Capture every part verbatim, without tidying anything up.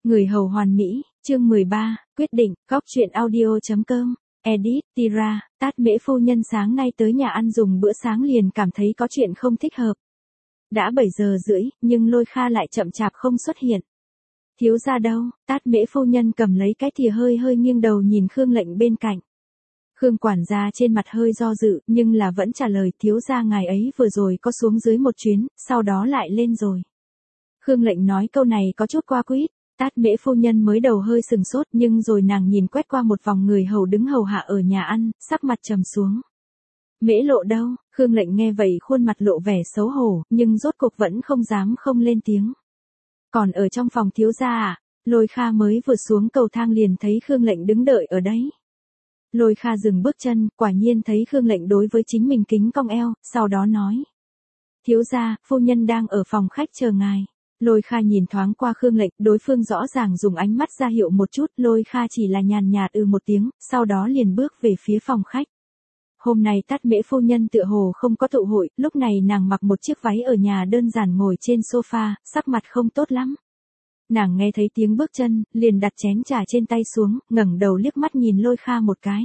Người hầu hoàn mỹ, chương mười ba, quyết định, góc truyện audio chấm com, edit, Tira, Tát Mễ phu nhân sáng nay tới nhà ăn dùng bữa sáng liền cảm thấy có chuyện không thích hợp. Đã bảy giờ rưỡi, nhưng Lôi Kha lại chậm chạp không xuất hiện. Thiếu gia đâu? Tát Mễ phu nhân cầm lấy cái thìa hơi hơi nghiêng đầu nhìn Khương Lệnh bên cạnh. Khương quản gia trên mặt hơi do dự, nhưng là vẫn trả lời thiếu gia ngài ấy vừa rồi có xuống dưới một chuyến, sau đó lại lên rồi. Khương Lệnh nói câu này có chút qua quýt. Tát Mễ phu nhân mới đầu hơi sừng sốt nhưng rồi nàng nhìn quét qua một vòng người hầu đứng hầu hạ ở nhà ăn, sắc mặt trầm xuống. Mễ Lộ đâu? Khương Lệnh nghe vậy khuôn mặt lộ vẻ xấu hổ, nhưng rốt cuộc vẫn không dám không lên tiếng. Còn ở trong phòng thiếu gia à? Lôi Kha mới vừa xuống cầu thang liền thấy Khương Lệnh đứng đợi ở đấy. Lôi Kha dừng bước chân, quả nhiên thấy Khương Lệnh đối với chính mình kính cong eo, sau đó nói. Thiếu gia, phu nhân đang ở phòng khách chờ ngài. Lôi Kha nhìn thoáng qua Khương Lệnh, đối phương rõ ràng dùng ánh mắt ra hiệu một chút, Lôi Kha chỉ là nhàn nhạt ừ một tiếng, sau đó liền bước về phía phòng khách. Hôm nay Tát Mễ phu nhân tựa hồ không có tụ hội, lúc này nàng mặc một chiếc váy ở nhà đơn giản ngồi trên sofa, sắc mặt không tốt lắm. Nàng nghe thấy tiếng bước chân, liền đặt chén trà trên tay xuống, ngẩng đầu liếc mắt nhìn Lôi Kha một cái.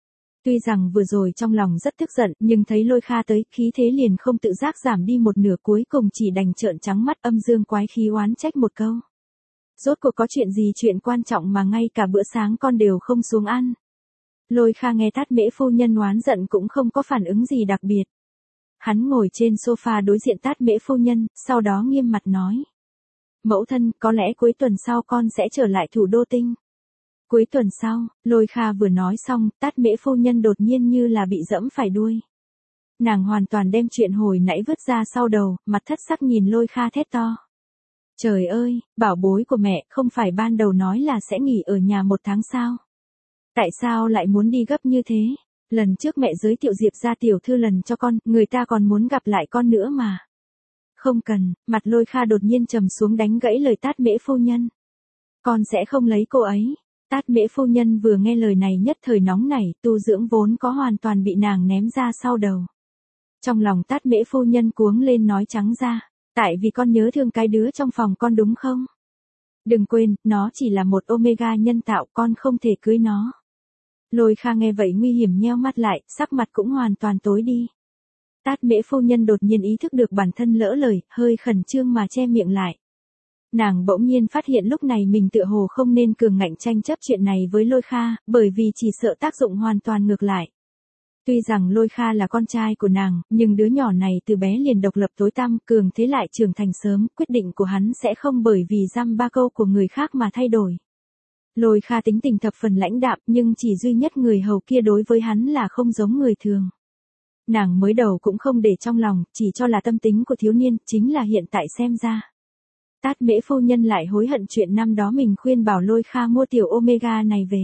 Tuy rằng vừa rồi trong lòng rất tức giận, nhưng thấy Lôi Kha tới, khí thế liền không tự giác giảm đi một nửa, cuối cùng chỉ đành trợn trắng mắt âm dương quái khí oán trách một câu. Rốt cuộc có chuyện gì chuyện quan trọng mà ngay cả bữa sáng con đều không xuống ăn. Lôi Kha nghe Tát Mễ phu nhân oán giận cũng không có phản ứng gì đặc biệt. Hắn ngồi trên sofa đối diện Tát Mễ phu nhân, sau đó nghiêm mặt nói. Mẫu thân, có lẽ cuối tuần sau con sẽ trở lại thủ đô Tinh. Cuối tuần sau, Lôi Kha vừa nói xong, Tát Mễ phu nhân đột nhiên như là bị dẫm phải đuôi. Nàng hoàn toàn đem chuyện hồi nãy vứt ra sau đầu, mặt thất sắc nhìn Lôi Kha thét to. Trời ơi, bảo bối của mẹ, không phải ban đầu nói là sẽ nghỉ ở nhà một tháng sao? Tại sao lại muốn đi gấp như thế? Lần trước mẹ giới thiệu Diệp gia tiểu thư lần cho con, người ta còn muốn gặp lại con nữa mà. Không cần, mặt Lôi Kha đột nhiên trầm xuống đánh gãy lời Tát Mễ phu nhân. Con sẽ không lấy cô ấy. Tát Mễ phu nhân vừa nghe lời này nhất thời nóng nảy, tu dưỡng vốn có hoàn toàn bị nàng ném ra sau đầu. Trong lòng Tát Mễ phu nhân cuống lên nói trắng ra, tại vì con nhớ thương cái đứa trong phòng con đúng không? Đừng quên, nó chỉ là một omega nhân tạo, con không thể cưới nó. Lôi Kha nghe vậy nguy hiểm nheo mắt lại, sắc mặt cũng hoàn toàn tối đi. Tát Mễ phu nhân đột nhiên ý thức được bản thân lỡ lời, hơi khẩn trương mà che miệng lại. Nàng bỗng nhiên phát hiện lúc này mình tựa hồ không nên cường ngạnh tranh chấp chuyện này với Lôi Kha, bởi vì chỉ sợ tác dụng hoàn toàn ngược lại. Tuy rằng Lôi Kha là con trai của nàng, nhưng đứa nhỏ này từ bé liền độc lập tối tăm, cường thế lại trưởng thành sớm, quyết định của hắn sẽ không bởi vì dăm ba câu của người khác mà thay đổi. Lôi Kha tính tình thập phần lãnh đạm, nhưng chỉ duy nhất người hầu kia đối với hắn là không giống người thường. Nàng mới đầu cũng không để trong lòng, chỉ cho là tâm tính của thiếu niên, chính là hiện tại xem ra. Tát Mễ phu nhân lại hối hận chuyện năm đó mình khuyên bảo Lôi Kha mua tiểu omega này về.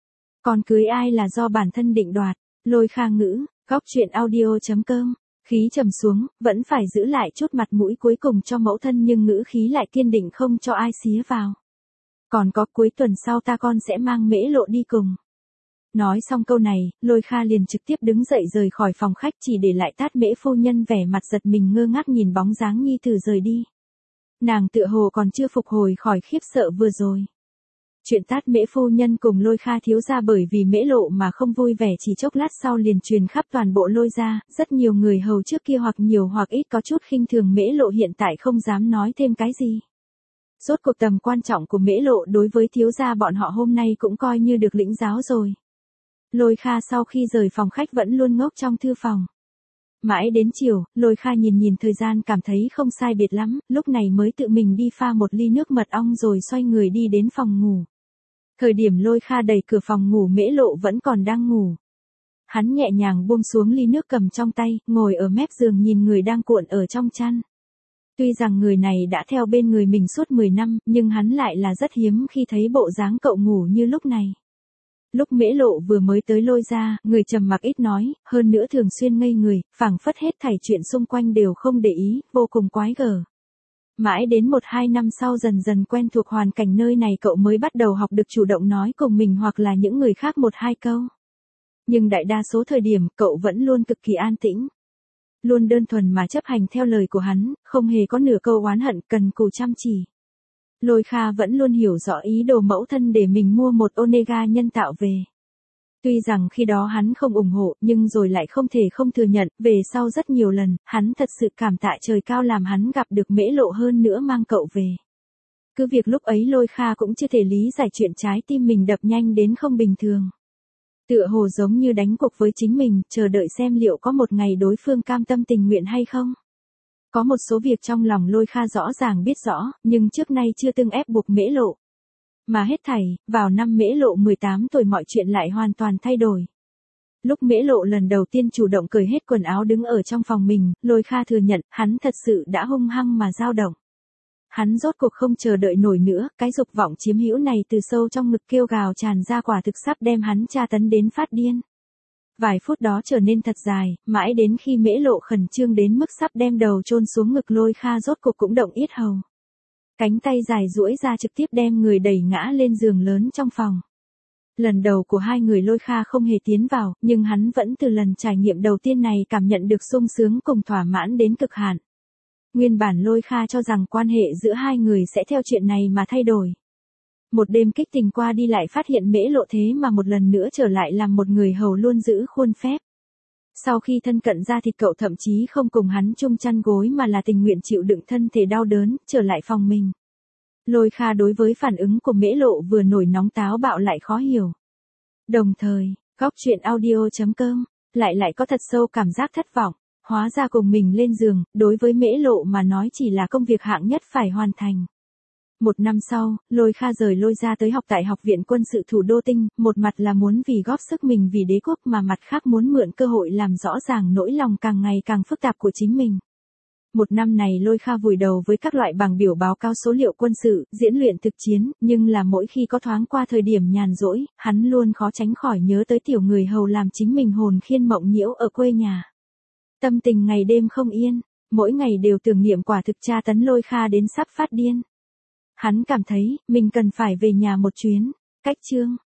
Còn cưới ai là do bản thân định đoạt. Lôi Kha ngữ, góc truyện audio chấm com, khí trầm xuống, vẫn phải giữ lại chút mặt mũi cuối cùng cho mẫu thân nhưng ngữ khí lại kiên định không cho ai xía vào. Còn có cuối tuần sau ta con sẽ mang Mễ Lộ đi cùng. Nói xong câu này, Lôi Kha liền trực tiếp đứng dậy rời khỏi phòng khách chỉ để lại Tát Mễ phu nhân vẻ mặt giật mình ngơ ngác nhìn bóng dáng nhi tử rời đi. Nàng tựa hồ còn chưa phục hồi khỏi khiếp sợ vừa rồi. Chuyện Tát Mễ phu nhân cùng Lôi Kha thiếu gia bởi vì Mễ Lộ mà không vui vẻ chỉ chốc lát sau liền truyền khắp toàn bộ Lôi gia, rất nhiều người hầu trước kia hoặc nhiều hoặc ít có chút khinh thường Mễ Lộ hiện tại không dám nói thêm cái gì. Rốt cuộc tầm quan trọng của Mễ Lộ đối với thiếu gia bọn họ hôm nay cũng coi như được lĩnh giáo rồi. Lôi Kha sau khi rời phòng khách vẫn luôn ngốc trong thư phòng. Mãi đến chiều, Lôi Kha nhìn nhìn thời gian cảm thấy không sai biệt lắm, lúc này mới tự mình đi pha một ly nước mật ong rồi xoay người đi đến phòng ngủ. Thời điểm Lôi Kha đẩy cửa phòng ngủ Mễ Lộ vẫn còn đang ngủ. Hắn nhẹ nhàng buông xuống ly nước cầm trong tay, ngồi ở mép giường nhìn người đang cuộn ở trong chăn. Tuy rằng người này đã theo bên người mình suốt mười năm, nhưng hắn lại là rất hiếm khi thấy bộ dáng cậu ngủ như lúc này. Lúc Mễ Lộ vừa mới tới Lôi gia, người trầm mặc ít nói, hơn nữa thường xuyên ngây người, phảng phất hết thảy chuyện xung quanh đều không để ý, vô cùng quái gở. Mãi đến một hai năm sau dần dần quen thuộc hoàn cảnh nơi này cậu mới bắt đầu học được chủ động nói cùng mình hoặc là những người khác một hai câu. Nhưng đại đa số thời điểm cậu vẫn luôn cực kỳ an tĩnh. Luôn đơn thuần mà chấp hành theo lời của hắn, không hề có nửa câu oán hận cần cù chăm chỉ. Lôi Kha vẫn luôn hiểu rõ ý đồ mẫu thân để mình mua một Onega nhân tạo về. Tuy rằng khi đó hắn không ủng hộ, nhưng rồi lại không thể không thừa nhận, về sau rất nhiều lần, hắn thật sự cảm tạ trời cao làm hắn gặp được Mễ Lộ hơn nữa mang cậu về. Cứ việc lúc ấy Lôi Kha cũng chưa thể lý giải chuyện trái tim mình đập nhanh đến không bình thường. Tựa hồ giống như đánh cuộc với chính mình, chờ đợi xem liệu có một ngày đối phương cam tâm tình nguyện hay không. Có một số việc trong lòng Lôi Kha rõ ràng biết rõ, nhưng trước nay chưa từng ép buộc Mễ Lộ. Mà hết thảy, vào năm Mễ Lộ mười tám tuổi mọi chuyện lại hoàn toàn thay đổi. Lúc Mễ Lộ lần đầu tiên chủ động cởi hết quần áo đứng ở trong phòng mình, Lôi Kha thừa nhận, hắn thật sự đã hung hăng mà dao động. Hắn rốt cuộc không chờ đợi nổi nữa, cái dục vọng chiếm hữu này từ sâu trong ngực kêu gào tràn ra quả thực sắp đem hắn tra tấn đến phát điên. Vài phút đó trở nên thật dài, mãi đến khi Mễ Lộ khẩn trương đến mức sắp đem đầu chôn xuống ngực Lôi Kha rốt cuộc cũng động yết hầu. Cánh tay dài duỗi ra trực tiếp đem người đẩy ngã lên giường lớn trong phòng. Lần đầu của hai người Lôi Kha không hề tiến vào, nhưng hắn vẫn từ lần trải nghiệm đầu tiên này cảm nhận được sung sướng cùng thỏa mãn đến cực hạn. Nguyên bản Lôi Kha cho rằng quan hệ giữa hai người sẽ theo chuyện này mà thay đổi. Một đêm kích tình qua đi lại phát hiện Mễ Lộ thế mà một lần nữa trở lại làm một người hầu luôn giữ khuôn phép. Sau khi thân cận ra thịt cậu thậm chí không cùng hắn chung chăn gối mà là tình nguyện chịu đựng thân thể đau đớn, trở lại phòng mình. Lôi Kha đối với phản ứng của Mễ Lộ vừa nổi nóng táo bạo lại khó hiểu. Đồng thời, góc truyện audio chấm com lại lại có thật sâu cảm giác thất vọng. Hóa ra cùng mình lên giường, đối với Mễ Lộ mà nói chỉ là công việc hạng nhất phải hoàn thành. Một năm sau, Lôi Kha rời Lôi ra tới học tại Học viện Quân sự thủ đô Tinh, một mặt là muốn vì góp sức mình vì đế quốc mà mặt khác muốn mượn cơ hội làm rõ ràng nỗi lòng càng ngày càng phức tạp của chính mình. Một năm này Lôi Kha vùi đầu với các loại bảng biểu báo cáo số liệu quân sự, diễn luyện thực chiến, nhưng là mỗi khi có thoáng qua thời điểm nhàn rỗi, hắn luôn khó tránh khỏi nhớ tới tiểu người hầu làm chính mình hồn khiên mộng nhiễu ở quê nhà. Tâm tình ngày đêm không yên, mỗi ngày đều tưởng niệm quả thực tra tấn Lôi Kha đến sắp phát điên. Hắn cảm thấy, mình cần phải về nhà một chuyến. Cách chương